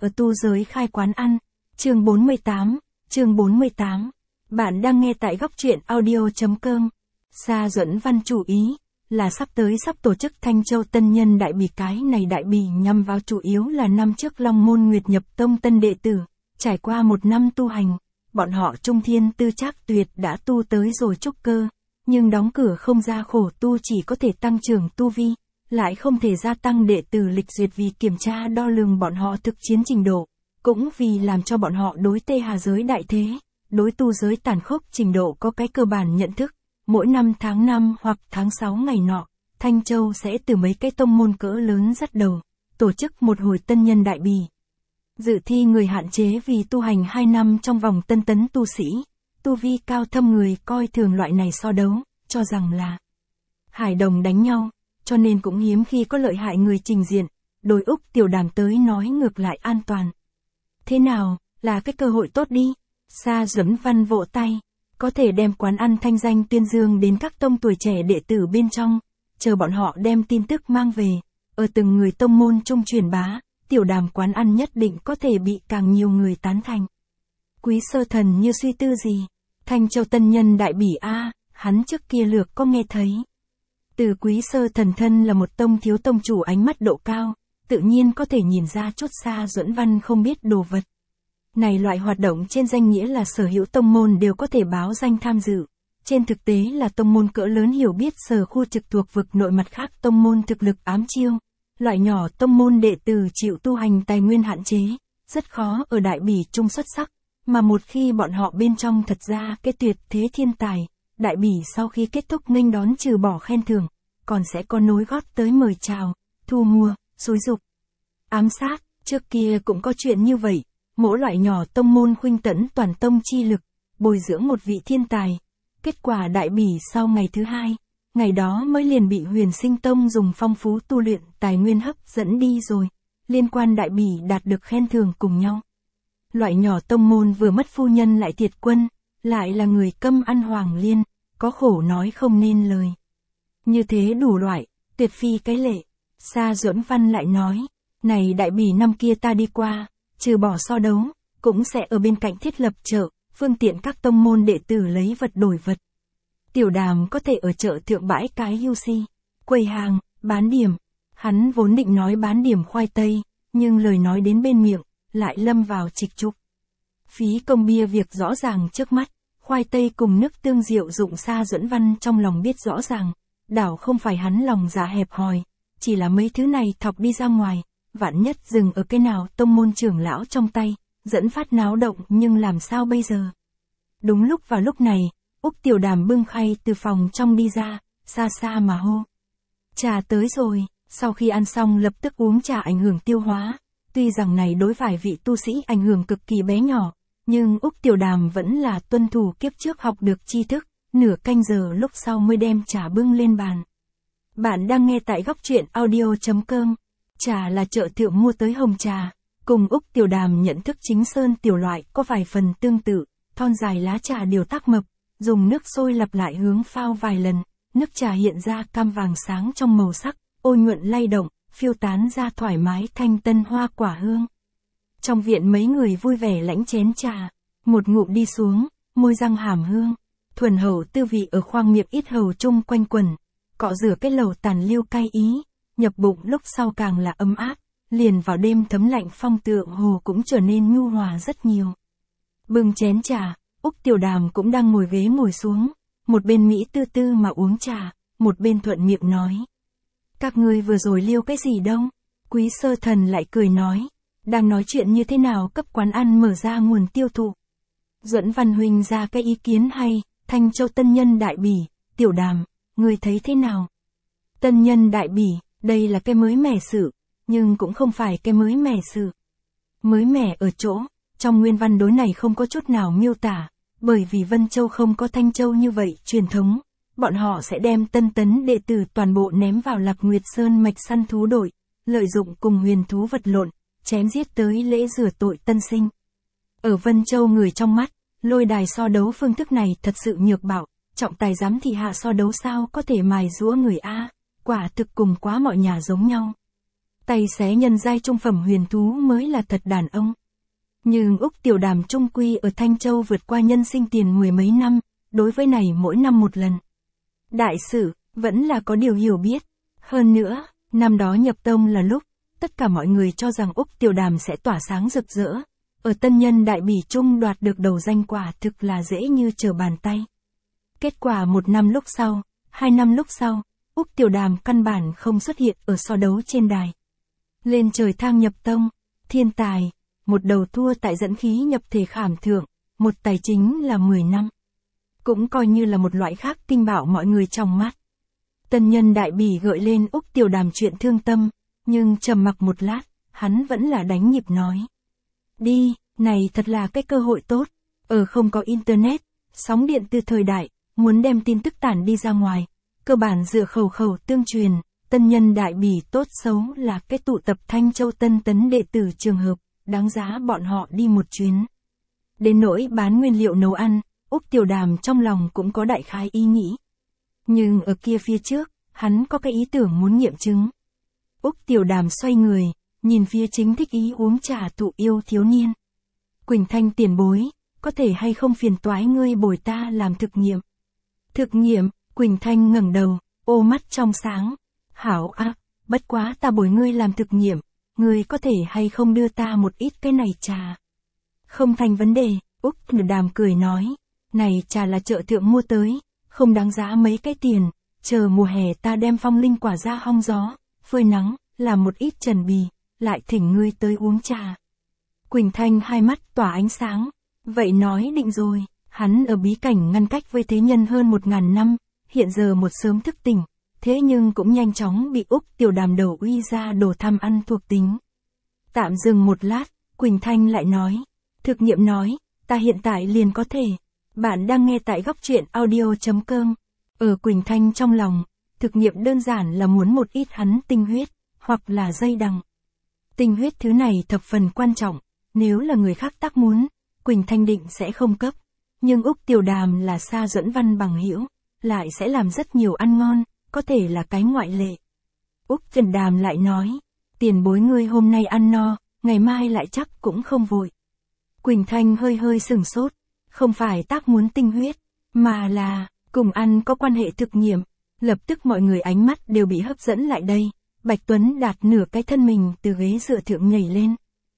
ở tu giới khai quán ăn. Chương 48. Bạn đang nghe tại góc truyện audio.com. Sa Duẫn Văn chú ý là sắp tổ chức Thanh Châu Tân Nhân Đại Bỉ. Cái này đại bỉ nhằm vào chủ yếu là năm trước Long Môn Nguyệt nhập tông tân đệ tử, trải qua một năm tu hành, bọn họ Trung Thiên Tư Trác Tuyệt đã tu tới rồi trúc cơ, nhưng đóng cửa không ra khổ tu, chỉ có thể tăng trưởng tu vi, lại không thể gia tăng đệ tử lịch duyệt vì kiểm tra đo lường bọn họ thực chiến trình độ, cũng vì làm cho bọn họ đối Tê Hà giới đại thế, đối tu giới tàn khốc trình độ có cái cơ bản nhận thức. Mỗi năm tháng 5 hoặc tháng 6 ngày nọ, Thanh Châu sẽ từ mấy cái tông môn cỡ lớn dắt đầu, tổ chức một hồi tân nhân đại bỉ. Dự thi người hạn chế vì tu hành 2 năm trong vòng tân tấn tu sĩ, tu vi cao thâm người coi thường loại này so đấu, cho rằng là hải đồng đánh nhau, cho nên cũng hiếm khi có lợi hại người trình diện, đối Úc Tiểu Đàm tới nói ngược lại an toàn. Thế nào, là cái cơ hội tốt đi, Sa Duẫn Văn vỗ tay, có thể đem quán ăn thanh danh tuyên dương đến các tông tuổi trẻ đệ tử bên trong, chờ bọn họ đem tin tức mang về, ở từng người tông môn trung truyền bá, Tiểu Đàm quán ăn nhất định có thể bị càng nhiều người tán thành. Quý Sơ Thần như suy tư gì, Thanh Châu Tân Nhân Đại Bỉ a, hắn trước kia lược có nghe thấy. Từ Quý Sơ Thần thân là một tông thiếu tông chủ ánh mắt độ cao, tự nhiên có thể nhìn ra chút Sa Duẫn Văn không biết đồ vật. Này loại hoạt động trên danh nghĩa là sở hữu tông môn đều có thể báo danh tham dự. Trên thực tế là tông môn cỡ lớn hiểu biết sở khu trực thuộc vực nội, mặt khác tông môn thực lực ám chiêu. Loại nhỏ tông môn đệ tử chịu tu hành tài nguyên hạn chế, rất khó ở đại bỉ trung xuất sắc. Mà một khi bọn họ bên trong thật ra cái tuyệt thế thiên tài, đại bỉ sau khi kết thúc nghênh đón trừ bỏ khen thưởng, còn sẽ có nối gót tới mời chào, thu mua, xúi dục, ám sát. Trước kia cũng có chuyện như vậy. Mỗi loại nhỏ tông môn khuynh tẫn toàn tông chi lực, bồi dưỡng một vị thiên tài. Kết quả đại bỉ sau ngày thứ 2, ngày đó mới liền bị Huyền Sinh Tông dùng phong phú tu luyện tài nguyên hấp dẫn đi rồi. Liên quan đại bỉ đạt được khen thưởng cùng nhau. Loại nhỏ tông môn vừa mất phu nhân lại thiệt quân, lại là người câm ăn hoàng liên, có khổ nói không nên lời. Như thế đủ loại, tuyệt phi cái lệ. Sa Duẫn Văn lại nói, này đại bỉ năm kia ta đi qua, trừ bỏ so đấu, cũng sẽ ở bên cạnh thiết lập chợ, phương tiện các tông môn đệ tử lấy vật đổi vật. Tiểu Đàm có thể ở chợ thượng bãi cái UC, quầy hàng, bán điểm. Hắn vốn định nói bán điểm khoai tây, nhưng lời nói đến bên miệng, lại lâm vào trịch trục. Phí công bia việc rõ ràng trước mắt, khoai tây cùng nước tương rượu dụng. Sa Duẫn Văn trong lòng biết rõ ràng, đảo không phải hắn lòng dạ hẹp hòi, chỉ là mấy thứ này thọc đi ra ngoài. Vạn nhất dừng ở cái nào tông môn trưởng lão trong tay, dẫn phát náo động, nhưng làm sao bây giờ? Đúng lúc vào lúc này, Úc Tiểu Đàm bưng khay từ phòng trong đi ra, xa xa mà hô. Trà tới rồi. Sau khi ăn xong lập tức uống trà ảnh hưởng tiêu hóa. Tuy rằng này đối vài vị tu sĩ ảnh hưởng cực kỳ bé nhỏ, nhưng Úc Tiểu Đàm vẫn là tuân thủ kiếp trước học được tri thức, nửa canh giờ lúc sau mới đem trà bưng lên bàn. Bạn đang nghe tại góc truyện audio.com. Trà là chợ thượng mua tới hồng trà, cùng Úc Tiểu Đàm nhận thức chính sơn tiểu loại có vài phần tương tự, thon dài lá trà điều tác mập, dùng nước sôi lặp lại hướng phao vài lần, nước trà hiện ra cam vàng sáng trong màu sắc, ôi nhuận lay động, phiêu tán ra thoải mái thanh tân hoa quả hương. Trong viện mấy người vui vẻ lãnh chén trà, một ngụm đi xuống, môi răng hàm hương, thuần hậu tư vị ở khoang miệng ít hầu chung quanh quẩn, cọ rửa cái lẩu tàn liêu cay ý. Nhập bụng lúc sau càng là ấm áp, liền vào đêm thấm lạnh phong tượng hồ cũng trở nên nhu hòa rất nhiều. Bưng chén trà, Úc Tiểu Đàm cũng đang ngồi ghế ngồi xuống, một bên Mỹ tư tư mà uống trà, một bên thuận miệng nói. Các ngươi vừa rồi liêu cái gì đâu? Quý Sơ Thần lại cười nói, đang nói chuyện như thế nào cấp quán ăn mở ra nguồn tiêu thụ. Duẫn Văn huynh ra cái ý kiến hay, Thanh Châu Tân Nhân Đại Bỉ. Tiểu Đàm, ngươi thấy thế nào? Tân Nhân Đại Bỉ. Đây là cái mới mẻ sự, nhưng cũng không phải cái mới mẻ sự. Mới mẻ ở chỗ, trong nguyên văn đối này không có chút nào miêu tả, bởi vì Vân Châu không có Thanh Châu như vậy truyền thống, bọn họ sẽ đem tân tấn đệ tử toàn bộ ném vào Lạc Nguyệt Sơn mạch săn thú đội, lợi dụng cùng huyền thú vật lộn, chém giết tới lễ rửa tội tân sinh. Ở Vân Châu người trong mắt, lôi đài so đấu phương thức này thật sự nhược bạo, trọng tài giám thị hạ so đấu sao có thể mài giũa người A. Quả thực cùng quá mọi nhà giống nhau. Tay xé nhân giai trung phẩm huyền thú mới là thật đàn ông. Nhưng Úc Tiểu Đàm trung quy ở Thanh Châu vượt qua nhân sinh tiền mười mấy năm, đối với này mỗi năm một lần. Đại sự, vẫn là có điều hiểu biết. Hơn nữa, năm đó nhập tông là lúc, tất cả mọi người cho rằng Úc Tiểu Đàm sẽ tỏa sáng rực rỡ. Ở tân nhân đại bỉ trung đoạt được đầu danh quả thực là dễ như trở bàn tay. Kết quả 1 năm lúc sau, 2 năm lúc sau, Úc Tiểu Đàm căn bản không xuất hiện ở so đấu trên đài. Lên trời thang nhập tông, thiên tài, một đầu thua tại dẫn khí nhập thể khảm thượng, một tài chính là 10 năm. Cũng coi như là một loại khác kinh bảo mọi người trong mắt. Tân nhân đại bỉ gợi lên Úc Tiểu Đàm chuyện thương tâm, nhưng trầm mặc một lát, hắn vẫn là đánh nhịp nói. Đi, này thật là cái cơ hội tốt, không có internet, sóng điện từ thời đại, muốn đem tin tức tản đi ra ngoài, cơ bản dựa khẩu khẩu tương truyền, tân nhân đại bỉ tốt xấu là cái tụ tập Thanh Châu tân tấn đệ tử trường hợp, đáng giá bọn họ đi một chuyến. Đến nỗi bán nguyên liệu nấu ăn, Úc Tiểu Đàm trong lòng cũng có đại khái ý nghĩ. Nhưng ở kia phía trước, hắn có cái ý tưởng muốn nghiệm chứng. Úc Tiểu Đàm xoay người, nhìn phía chính thích ý uống trà thụ yêu thiếu niên. Quỳnh Thanh tiền bối, có thể hay không phiền toái ngươi bồi ta làm thực nghiệm? Thực nghiệm, Quỳnh Thanh ngẩng đầu, ô mắt trong sáng. Hảo ác, bất quá ta bồi ngươi làm thực nghiệm, ngươi có thể hay không đưa ta một ít cái này trà? Không thành vấn đề, Úc Tiểu Đàm cười nói. Này trà là chợ thượng mua tới, không đáng giá mấy cái tiền, chờ mùa hè ta đem phong linh quả ra hong gió, phơi nắng, làm một ít trần bì, lại thỉnh ngươi tới uống trà. Quỳnh Thanh hai mắt tỏa ánh sáng, vậy nói định rồi, hắn ở bí cảnh ngăn cách với thế nhân hơn 1000 năm, hiện giờ một sớm thức tỉnh, thế nhưng cũng nhanh chóng bị Úc Tiểu Đàm đầu uy ra đồ tham ăn thuộc tính. Tạm dừng một lát, Quỳnh Thanh lại nói, thực nghiệm nói, ta hiện tại liền có thể. Bạn đang nghe tại góc truyện audio.com. Ở Quỳnh Thanh trong lòng, thực nghiệm đơn giản là muốn một ít hắn tinh huyết, hoặc là dây đằng. Tinh huyết thứ này thập phần quan trọng, nếu là người khác tác muốn, Quỳnh Thanh định sẽ không cấp. Nhưng Úc Tiểu Đàm là Sa Duẫn Văn bằng hữu, lại sẽ làm rất nhiều ăn ngon, có thể là cái ngoại lệ. Úc Tiểu Đàm lại nói, tiền bối ngươi hôm nay ăn no, ngày mai lại chắc cũng không vội. Quỳnh Thanh hơi hơi sửng sốt. Không phải tác muốn tinh huyết, mà là, cùng ăn có quan hệ thực nghiệm. Lập tức mọi người ánh mắt đều bị hấp dẫn lại đây. Bạch Tuấn Đạt nửa cái thân mình từ ghế dựa thượng nhảy lên.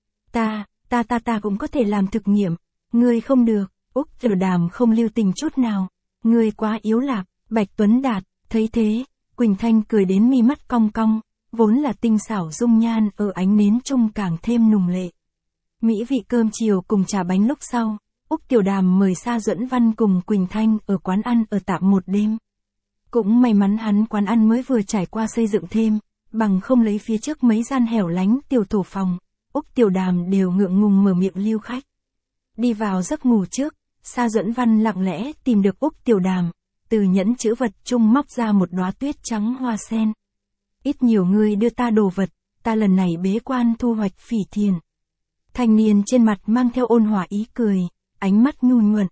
Ta cũng có thể làm thực nghiệm. Ngươi không được, Úc Tiểu Đàm không lưu tình chút nào. Ngươi quá yếu lạc, Bạch Tuấn Đạt, thấy thế, Quỳnh Thanh cười đến mi mắt cong cong, vốn là tinh xảo dung nhan ở ánh nến trung càng thêm nùng lệ. Mỹ vị cơm chiều cùng trà bánh lúc sau. Úc Tiểu Đàm mời Sa Duẫn Văn cùng Quỳnh Thanh ở quán ăn ở tạm một đêm. Cũng may mắn hắn quán ăn mới vừa trải qua xây dựng thêm, bằng không lấy phía trước mấy gian hẻo lánh tiểu thổ phòng, Úc Tiểu Đàm đều ngượng ngùng mở miệng lưu khách. Đi vào giấc ngủ trước, Sa Duẫn Văn lặng lẽ tìm được Úc Tiểu Đàm, từ nhẫn chữ vật chung móc ra một đóa tuyết trắng hoa sen. Ít nhiều người đưa ta đồ vật, ta lần này bế quan thu hoạch phỉ thiền. Thanh niên trên mặt mang theo ôn hòa ý cười. Ánh mắt nhu nhuận.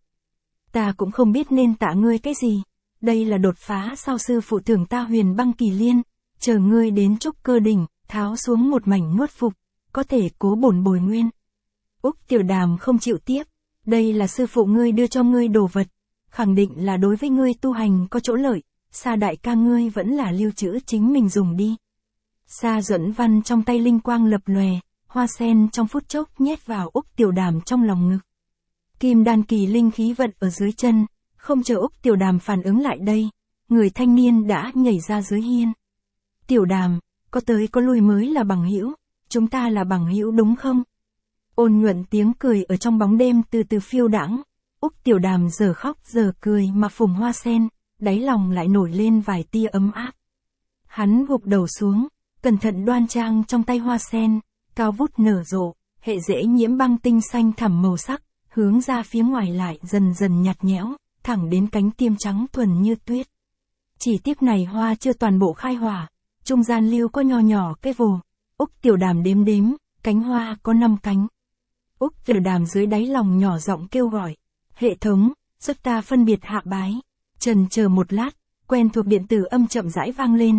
Ta cũng không biết nên tạ ngươi cái gì. Đây là đột phá sau sư phụ thưởng ta huyền băng kỳ liên. Chờ ngươi đến trúc cơ đỉnh, tháo xuống một mảnh nuốt phục. Có thể cố bổn bồi nguyên. Úc Tiểu Đàm không chịu tiếp. Đây là sư phụ ngươi đưa cho ngươi đồ vật. Khẳng định là đối với ngươi tu hành có chỗ lợi. Sa đại ca ngươi vẫn là lưu trữ chính mình dùng đi. Sa Duẫn Văn trong tay linh quang lập lòe. Hoa sen trong phút chốc nhét vào Úc Tiểu Đàm trong lòng ngực. Kim đan kỳ linh khí vận ở dưới chân, không chờ Úc Tiểu Đàm phản ứng lại đây, người thanh niên đã nhảy ra dưới hiên. Tiểu Đàm, có tới có lui mới là bằng hữu, chúng ta là bằng hữu đúng không? Ôn nhuận tiếng cười ở trong bóng đêm từ từ phiêu đãng. Úc Tiểu Đàm giờ khóc giờ cười mà phùng hoa sen, đáy lòng lại nổi lên vài tia ấm áp. Hắn gục đầu xuống, cẩn thận đoan trang trong tay hoa sen, cao vút nở rộ, hệ rễ nhiễm băng tinh xanh thẳm màu sắc. Hướng ra phía ngoài lại dần dần nhạt nhẽo, thẳng đến cánh tiêm trắng thuần như tuyết. Chỉ tiếc này hoa chưa toàn bộ khai hỏa, trung gian lưu có nho nhỏ cái vồ. Úc Tiểu Đàm đếm đếm, cánh hoa có 5 cánh. Úc Tiểu Đàm dưới đáy lòng nhỏ giọng kêu gọi, hệ thống, giúp ta phân biệt hạ bái. Trần chờ một lát, quen thuộc điện tử âm chậm rãi vang lên,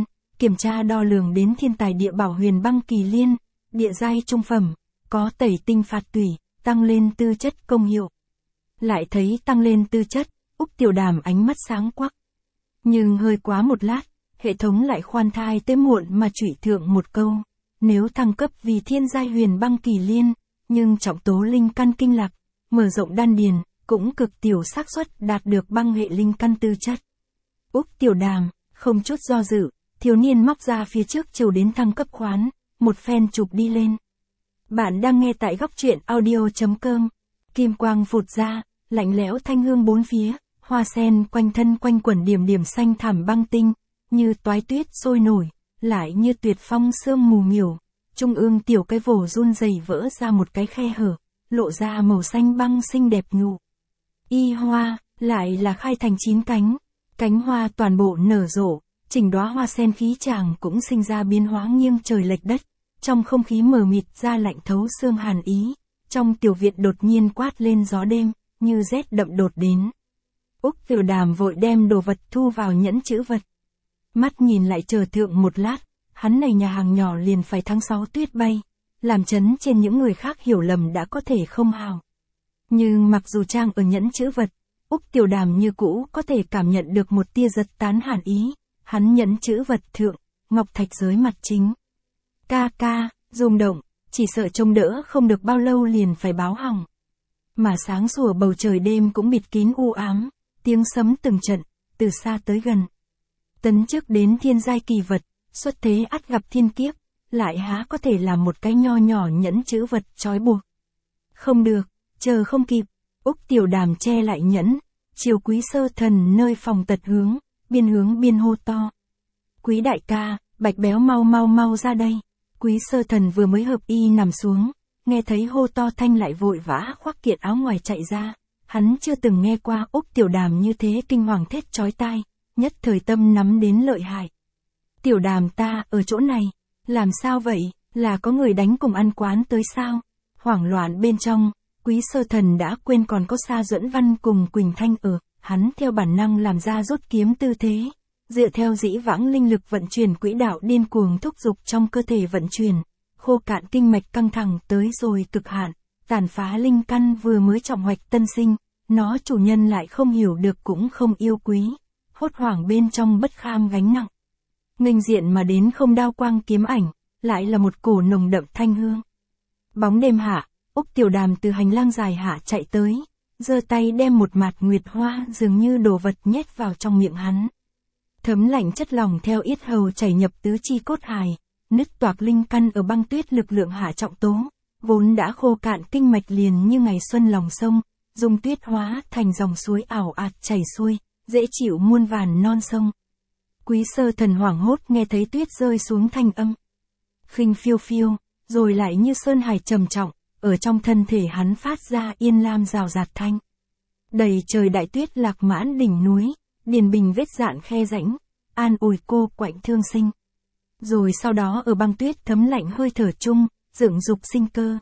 kiểm tra đo lường đến thiên tài địa bảo huyền băng kỳ liên, địa giai trung phẩm, có tẩy tinh phạt tủy, tăng lên tư chất công hiệu. Lại thấy tăng lên tư chất, Úc Tiểu Đàm ánh mắt sáng quắc. Nhưng hơi quá một lát, hệ thống lại khoan thai tới muộn mà chửi thượng một câu. Nếu thăng cấp vì thiên giai huyền băng kỳ liên, nhưng trọng tố linh căn kinh lạc, mở rộng đan điền, cũng cực tiểu xác suất đạt được băng hệ linh căn tư chất. Úc Tiểu Đàm, không chút do dự, thiếu niên móc ra phía trước chiều đến thăng cấp khoán, một phen chụp đi lên. Bạn đang nghe tại góc truyện audio.com. Kim quang vụt ra, lạnh lẽo thanh hương bốn phía, hoa sen quanh thân quanh quẩn điểm điểm xanh thảm băng tinh, như toái tuyết sôi nổi, lại như tuyệt phong sương mù miểu. Trung ương tiểu cái vồ run rẩy vỡ ra một cái khe hở, lộ ra màu xanh băng xinh đẹp nhụ. Y hoa, lại là khai thành 9 cánh, cánh hoa toàn bộ nở rộ, chỉnh đóa hoa sen khí chàng cũng sinh ra biến hóa nghiêng trời lệch đất, trong không khí mờ mịt ra lạnh thấu xương hàn ý, trong tiểu viện đột nhiên quát lên gió đêm, như rét đậm đột đến. Úc Tiểu Đàm vội đem đồ vật thu vào nhẫn chữ vật. Mắt nhìn lại chờ thượng một lát, hắn này nhà hàng nhỏ liền phải tháng 6 tuyết bay, làm chấn trên những người khác hiểu lầm đã có thể không hào. Nhưng mặc dù trang ở nhẫn chữ vật, Úc Tiểu Đàm như cũ có thể cảm nhận được một tia giật tán hàn ý, hắn nhẫn chữ vật thượng, ngọc thạch giới mặt chính. Ca, rung động, chỉ sợ trông đỡ không được bao lâu liền phải báo hỏng. Mà sáng sủa bầu trời đêm cũng bịt kín u ám, tiếng sấm từng trận, từ xa tới gần. Tấn chức đến thiên giai kỳ vật, xuất thế ắt gặp thiên kiếp, lại há có thể làm một cái nho nhỏ nhẫn chữ vật trói buộc. Không được, chờ không kịp, Úc Tiểu Đàm che lại nhẫn, chiều Quý Sơ Thần nơi phòng tật hướng biên hô to. Quý đại ca, Bạch Béo mau ra đây. Quý Sơ Thần vừa mới hợp y nằm xuống, nghe thấy hô to thanh lại vội vã khoác kiện áo ngoài chạy ra. Hắn chưa từng nghe qua Úc Tiểu Đàm như thế kinh hoàng thét chói tai, nhất thời tâm nắm đến lợi hại. Tiểu Đàm ta ở chỗ này, làm sao vậy, là có người đánh cùng ăn quán tới sao? Hoảng loạn bên trong, Quý Sơ Thần đã quên còn có Sa Duẫn Văn cùng Quỳnh Thanh ở, hắn theo bản năng làm ra rút kiếm tư thế, dựa theo dĩ vãng linh lực vận chuyển quỹ đạo điên cuồng thúc giục trong cơ thể vận chuyển, khô cạn kinh mạch căng thẳng tới rồi cực hạn, tàn phá linh căn vừa mới trọng hoạch tân sinh, nó chủ nhân lại không hiểu được cũng không yêu quý, hốt hoảng bên trong bất kham gánh nặng. Nghênh diện mà đến không đao quang kiếm ảnh, lại là một cổ nồng đậm thanh hương. Bóng đêm hạ, Úc Tiểu Đàm từ hành lang dài hạ chạy tới, giơ tay đem một mạt nguyệt hoa dường như đồ vật nhét vào trong miệng hắn. Thấm lạnh chất lỏng theo yết hầu chảy nhập tứ chi cốt hài, nứt toạc linh căn ở băng tuyết lực lượng hạ trọng tố, vốn đã khô cạn kinh mạch liền như ngày xuân lòng sông, dùng tuyết hóa thành dòng suối ảo ạt chảy xuôi, dễ chịu muôn vàn non sông. Quý Sơ Thần hoảng hốt nghe thấy tuyết rơi xuống thanh âm. Khinh phiêu phiêu, rồi lại như sơn hải trầm trọng, ở trong thân thể hắn phát ra yên lam rào rạt thanh. Đầy trời đại tuyết lạc mãn đỉnh núi, điền bình vết dạn khe rãnh, an ủi cô quạnh thương sinh. Rồi sau đó ở băng tuyết thấm lạnh hơi thở chung, dựng dục sinh cơ.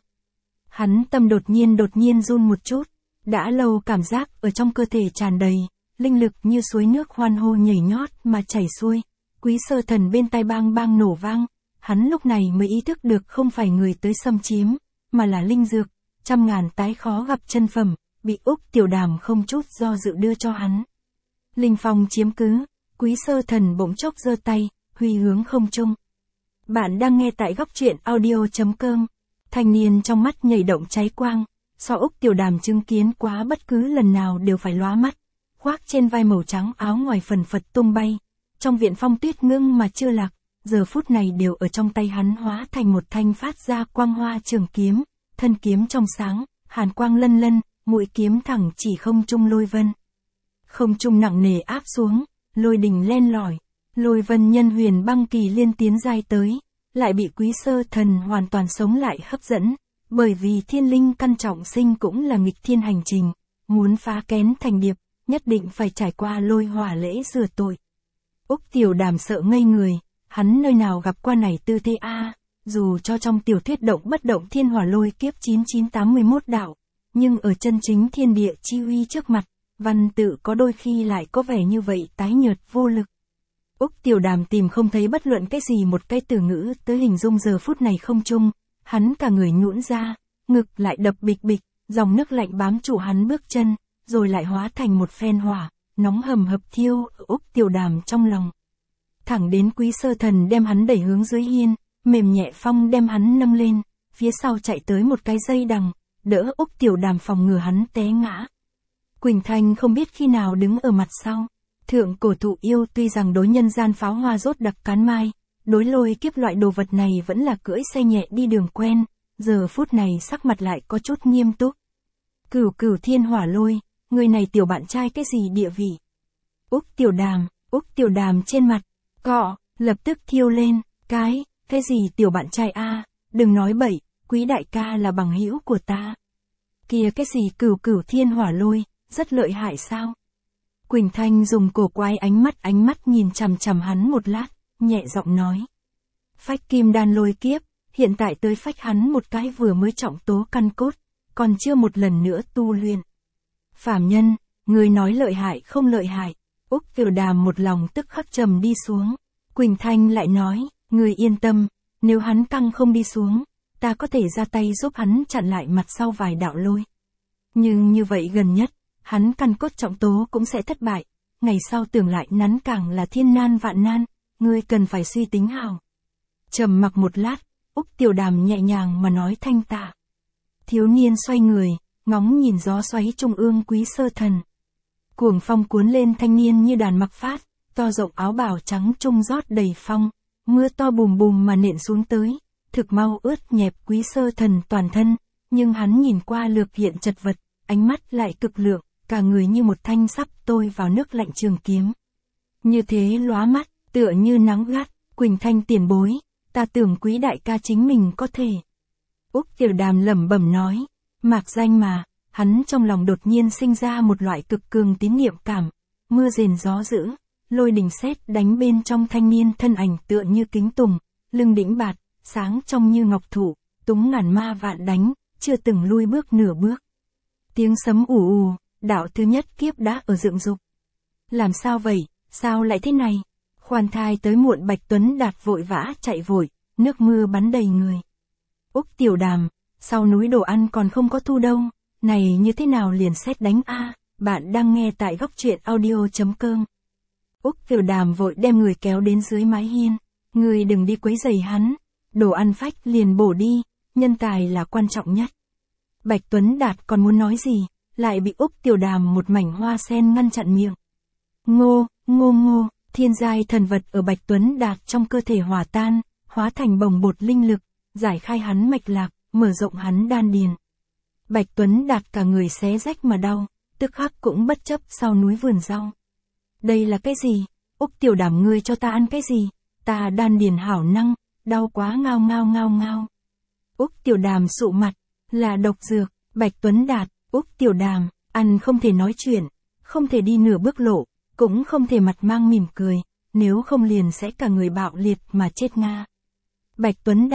Hắn tâm đột nhiên run một chút, đã lâu cảm giác ở trong cơ thể tràn đầy, linh lực như suối nước hoan hô nhảy nhót mà chảy xuôi. Quý Sơ Thần bên tai bang nổ vang, hắn lúc này mới ý thức được không phải người tới xâm chiếm, mà là linh dược, trăm ngàn tái khó gặp chân phẩm, bị Úc Tiểu Đàm không chút do dự đưa cho hắn. Linh phong chiếm cứ, Quý Sơ Thần bỗng chốc giơ tay, huy hướng không trung. Bạn đang nghe tại góc truyện audio.com. Thanh niên trong mắt nhảy động cháy quang, so Úc Tiểu Đàm chứng kiến quá bất cứ lần nào đều phải lóa mắt. Khoác trên vai màu trắng áo ngoài phần phật tung bay, trong viện phong tuyết ngưng mà chưa lạc, giờ phút này đều ở trong tay hắn hóa thành một thanh phát ra quang hoa trường kiếm, thân kiếm trong sáng, hàn quang lân lân, mũi kiếm thẳng chỉ không trung lôi vân. Không trung nặng nề áp xuống, lôi đình len lỏi, lôi vân nhân huyền băng kỳ liên tiến giai tới, lại bị Quý Sơ Thần hoàn toàn sống lại hấp dẫn, bởi vì thiên linh căn trọng sinh cũng là nghịch thiên hành trình, muốn phá kén thành điệp, nhất định phải trải qua lôi hỏa lễ rửa tội. Úc Tiểu Đàm sợ ngây người, hắn nơi nào gặp qua này tư thế a, dù cho trong tiểu thuyết động bất động thiên hỏa lôi kiếp 9981 đạo, nhưng ở chân chính thiên địa chi uy trước mặt, văn tự có đôi khi lại có vẻ như vậy tái nhợt vô lực. Úc Tiểu Đàm tìm không thấy bất luận cái gì một cái từ ngữ tới hình dung giờ phút này không chung, hắn cả người nhũn ra, ngực lại đập bịch bịch, dòng nước lạnh bám trụ hắn bước chân, rồi lại hóa thành một phen hỏa, nóng hầm hập thiêu ở Úc Tiểu Đàm trong lòng. Thẳng đến Quý Sơ Thần đem hắn đẩy hướng dưới hiên, mềm nhẹ phong đem hắn nâng lên, phía sau chạy tới một cái dây đằng, đỡ Úc Tiểu Đàm phòng ngừa hắn té ngã. Quỳnh Thanh không biết khi nào đứng ở mặt sau. Thượng cổ thụ yêu tuy rằng đối nhân gian pháo hoa rốt đặc cán mai, đối lôi kiếp loại đồ vật này vẫn là cưỡi xe nhẹ đi đường quen, giờ phút này sắc mặt lại có chút nghiêm túc. Cửu Cửu Thiên Hỏa Lôi, người này tiểu bạn trai cái gì địa vị? Úc Tiểu Đàm trên mặt, cọ, lập tức thiêu lên, cái gì tiểu bạn trai a, đừng nói bậy, Quý đại ca là bằng hữu của ta. Kia cái gì Cửu Cửu Thiên Hỏa Lôi, rất lợi hại sao? Quỳnh Thanh dùng cổ quái ánh mắt nhìn chằm chằm hắn một lát, nhẹ giọng nói. Phách kim đan lôi kiếp, hiện tại tới phách hắn một cái vừa mới trọng tố căn cốt, còn chưa một lần nữa tu luyện. Phàm nhân, người nói lợi hại không lợi hại, Úc Tiểu Đàm một lòng tức khắc trầm đi xuống. Quỳnh Thanh lại nói, người yên tâm, nếu hắn căng không đi xuống, ta có thể ra tay giúp hắn chặn lại mặt sau vài đạo lôi. Nhưng như vậy gần nhất, hắn căn cốt trọng tố cũng sẽ thất bại, ngày sau tưởng lại nắn càng là thiên nan vạn nan, ngươi cần phải suy tính hào. Trầm mặc một lát, Úc Tiểu Đàm nhẹ nhàng mà nói thanh tạ. Thiếu niên xoay người, ngóng nhìn gió xoáy trung ương Quý Sơ Thần. Cuồng phong cuốn lên thanh niên như đàn mặc phát, to rộng áo bào trắng trung rót đầy phong, mưa to bùm bùm mà nện xuống tới, thực mau ướt nhẹp Quý Sơ Thần toàn thân, nhưng hắn nhìn qua lược hiện chật vật, ánh mắt lại cực lượng, cả người như một thanh sắp tôi vào nước lạnh trường kiếm. Như thế lóa mắt, tựa như nắng gắt, Quỳnh Thanh tiền bối, ta tưởng Quý đại ca chính mình có thể. Úc Tiểu Đàm lẩm bẩm nói, mạc danh mà, hắn trong lòng đột nhiên sinh ra một loại cực cường tín niệm cảm, mưa rền gió dữ, lôi đình sét đánh bên trong thanh niên thân ảnh tựa như kính tùng, lưng đĩnh bạt, sáng trong như ngọc thủ, túng ngàn ma vạn đánh, chưa từng lui bước nửa bước. Tiếng sấm ù ù, đạo thứ nhất kiếp đã ở dựng dục. Làm sao vậy, sao lại thế này? Khoan thai tới muộn Bạch Tuấn Đạt vội vã chạy vội, nước mưa bắn đầy người. Úc Tiểu Đàm, sau núi đồ ăn còn không có thu đâu, này như thế nào liền sét đánh a? Bạn đang nghe tại góc truyện audio.com. Úc Tiểu Đàm vội đem người kéo đến dưới mái hiên, người đừng đi quấy rầy hắn, đồ ăn phách liền bổ đi, nhân tài là quan trọng nhất. Bạch Tuấn Đạt còn muốn nói gì, lại bị Úc Tiểu Đàm một mảnh hoa sen ngăn chặn miệng. Ngô, thiên giai thần vật ở Bạch Tuấn Đạt trong cơ thể hòa tan, hóa thành bồng bột linh lực, giải khai hắn mạch lạc, mở rộng hắn đan điền. Bạch Tuấn Đạt cả người xé rách mà đau, tức khắc cũng bất chấp sau núi vườn rau. Đây là cái gì? Úc Tiểu Đàm ngươi cho ta ăn cái gì? Ta đan điền hảo năng, đau quá ngao. Úc Tiểu Đàm sụ mặt, là độc dược. Bạch Tuấn Đạt, Úc Tiểu Đàm, ăn không thể nói chuyện, không thể đi nửa bước lộ, cũng không thể mặt mang mỉm cười, nếu không liền sẽ cả người bạo liệt mà chết nga. Bạch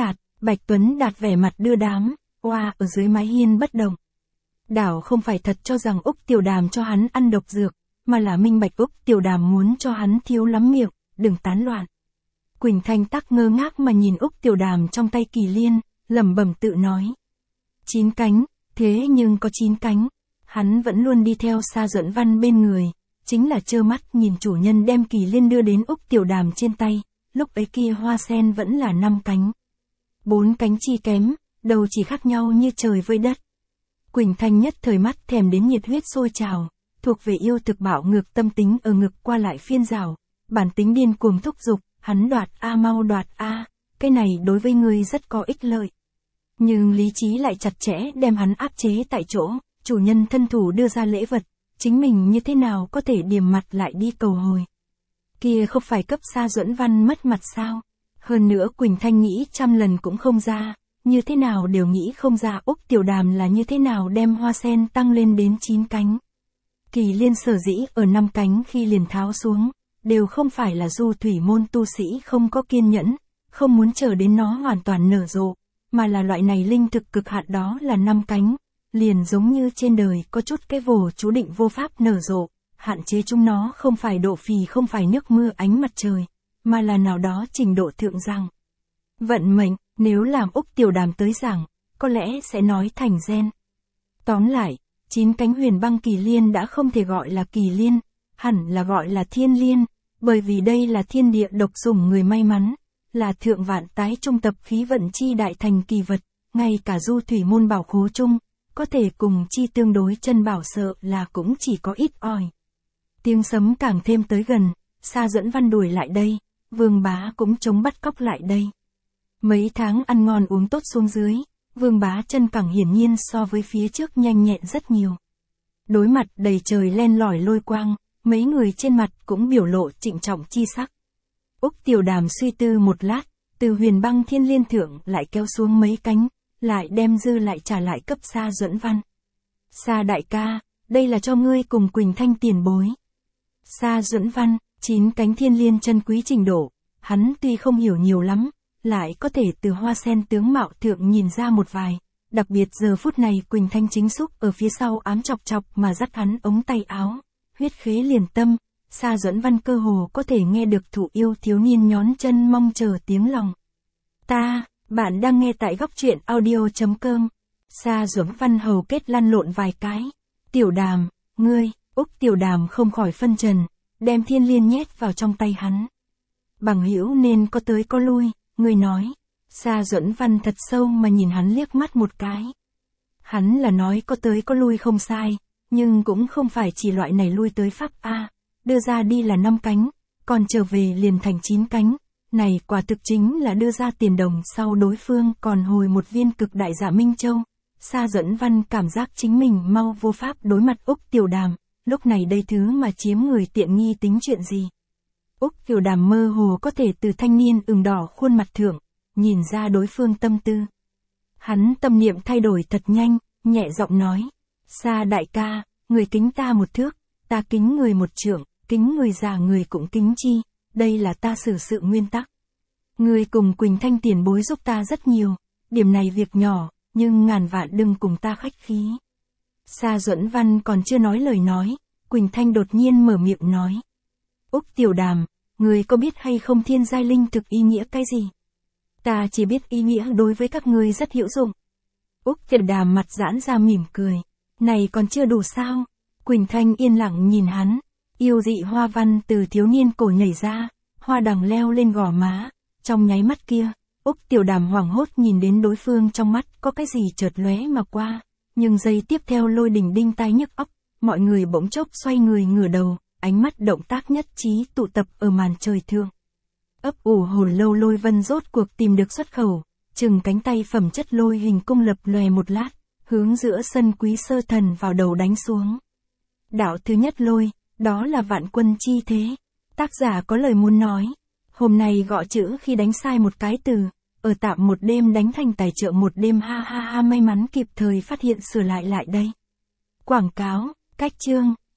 Tuấn Đạt vẻ mặt đưa đám, oa ở dưới mái hiên bất động. Đảo không phải thật cho rằng Úc Tiểu Đàm cho hắn ăn độc dược, mà là minh bạch Úc Tiểu Đàm muốn cho hắn thiếu lắm miệng, đừng tán loạn. Quỳnh Thanh tắc ngơ ngác mà nhìn Úc Tiểu Đàm trong tay kỳ liên, lẩm bẩm tự nói. 9 cánh, thế nhưng có 9 cánh, hắn vẫn luôn đi theo Sa Duẫn Văn bên người, chính là trơ mắt nhìn chủ nhân đem kỳ liên đưa đến Úc Tiểu Đàm trên tay, lúc ấy kia hoa sen vẫn là 5 cánh. 4 cánh chi kém, đầu chỉ khác nhau như trời với đất. Quỳnh Thanh nhất thời mắt thèm đến nhiệt huyết sôi trào, thuộc về yêu thực bạo ngược tâm tính ở ngực qua lại phiên rào, bản tính điên cuồng thúc giục, hắn đoạt a mau đoạt a, cái này đối với ngươi rất có ích lợi. Nhưng lý trí lại chặt chẽ đem hắn áp chế tại chỗ, chủ nhân thân thủ đưa ra lễ vật, chính mình như thế nào có thể điềm mặt lại đi cầu hồi. Kia không phải cấp Sa Duẫn Văn mất mặt sao? Hơn nữa Quỳnh Thanh nghĩ trăm lần cũng không ra, như thế nào đều nghĩ không ra Úc Tiểu Đàm là như thế nào đem hoa sen tăng lên đến 9 cánh. Kỳ liên sở dĩ ở 5 cánh khi liền tháo xuống, đều không phải là du thủy môn tu sĩ không có kiên nhẫn, không muốn chờ đến nó hoàn toàn nở rộ, mà là loại này linh thực cực hạn đó là 5 cánh, liền giống như trên đời có chút cái vồ chú định vô pháp nở rộ, hạn chế chúng nó không phải độ phì không phải nước mưa ánh mặt trời, mà là nào đó trình độ thượng giang. Vận mệnh, nếu làm Úc Tiểu Đàm tới giảng, có lẽ sẽ nói thành gen. Tóm lại, 9 cánh huyền băng kỳ liên đã không thể gọi là kỳ liên, hẳn là gọi là thiên liên, bởi vì đây là thiên địa độc sủng người may mắn, là thượng vạn tái trung tập khí vận chi đại thành kỳ vật, ngay cả du thủy môn bảo khố chung, có thể cùng chi tương đối chân bảo sợ là cũng chỉ có ít ỏi. Tiếng sấm càng thêm tới gần, Sa Duẫn Văn đuổi lại đây, Vương Bá cũng chống bắt cóc lại đây. Mấy tháng ăn ngon uống tốt xuống dưới, Vương Bá chân càng hiển nhiên so với phía trước nhanh nhẹn rất nhiều. Đối mặt đầy trời len lỏi lôi quang, mấy người trên mặt cũng biểu lộ trịnh trọng chi sắc. Úc Tiểu Đàm suy tư một lát, từ huyền băng thiên liên thượng lại kéo xuống mấy cánh, lại đem dư lại trả lại cấp Sa Duẫn Văn. Sa đại ca, đây là cho ngươi cùng Quỳnh Thanh tiền bối. Sa Duẫn Văn, 9 cánh thiên liên chân quý trình độ, hắn tuy không hiểu nhiều lắm, lại có thể từ hoa sen tướng mạo thượng nhìn ra một vài, đặc biệt giờ phút này Quỳnh Thanh chính xúc ở phía sau ám chọc chọc mà dắt hắn ống tay áo, huyết khế liền tâm, Sa Duẫn Văn cơ hồ có thể nghe được thủ yêu thiếu niên nhón chân mong chờ tiếng lòng. Bạn đang nghe tại góc truyện audio.com. Sa Duẫn Văn hầu kết lăn lộn vài cái. Tiểu Đàm, ngươi, Úc Tiểu Đàm không khỏi phân trần, đem thiên liên nhét vào trong tay hắn. Bằng hữu nên có tới có lui, ngươi nói. Sa Duẫn Văn thật sâu mà nhìn hắn liếc mắt một cái. Hắn là nói có tới có lui không sai, nhưng cũng không phải chỉ loại này lui tới pháp A, đưa ra đi là 5 cánh, còn trở về liền thành 9 cánh. Này quả thực chính là đưa ra tiền đồng sau đối phương còn hồi một viên cực đại giả Minh Châu. Sa Duẫn Văn cảm giác chính mình mau vô pháp đối mặt Úc Tiểu Đàm, lúc này đây thứ mà chiếm người tiện nghi tính chuyện gì. Úc Tiểu Đàm mơ hồ có thể từ thanh niên ửng đỏ khuôn mặt thượng, nhìn ra đối phương tâm tư. Hắn tâm niệm thay đổi thật nhanh, nhẹ giọng nói, Sa đại ca, người kính ta một thước, ta kính người một trượng, kính người già người cũng kính chi, đây là ta xử sự nguyên tắc. Người cùng Quỳnh Thanh tiền bối giúp ta rất nhiều, điểm này việc nhỏ, nhưng ngàn vạn đừng cùng ta khách khí. Sa Duẫn Văn còn chưa nói lời nói, Quỳnh Thanh đột nhiên mở miệng nói. Úc Tiểu Đàm, người có biết hay không thiên giai linh thực ý nghĩa cái gì? Ta chỉ biết ý nghĩa đối với các ngươi rất hữu dụng. Úc Tiểu Đàm mặt giãn ra mỉm cười. Này còn chưa đủ sao? Quỳnh Thanh yên lặng nhìn hắn. Yêu dị hoa văn từ thiếu niên cổ nhảy ra, hoa đằng leo lên gò má. Trong nháy mắt kia, Úc Tiểu Đàm hoảng hốt nhìn đến đối phương trong mắt có cái gì chợt lóe mà qua. Nhưng giây tiếp theo lôi đình đinh tai nhức óc, mọi người bỗng chốc xoay người ngửa đầu, ánh mắt động tác nhất trí tụ tập ở màn trời thượng. Ấp ủ hồn lâu lôi vân rốt cuộc tìm được xuất khẩu, chừng cánh tay phẩm chất lôi hình cung lập lòe một lát, hướng giữa sân Quý Sơ Thần vào đầu đánh xuống. Đạo thứ nhất lôi, đó là vạn quân chi thế. Tác giả có lời muốn nói. Hôm nay gõ chữ khi đánh sai một cái từ, ở tạm một đêm đánh thành tài trợ một đêm ha ha ha, may mắn kịp thời phát hiện sửa lại đây. Quảng cáo, cách chương.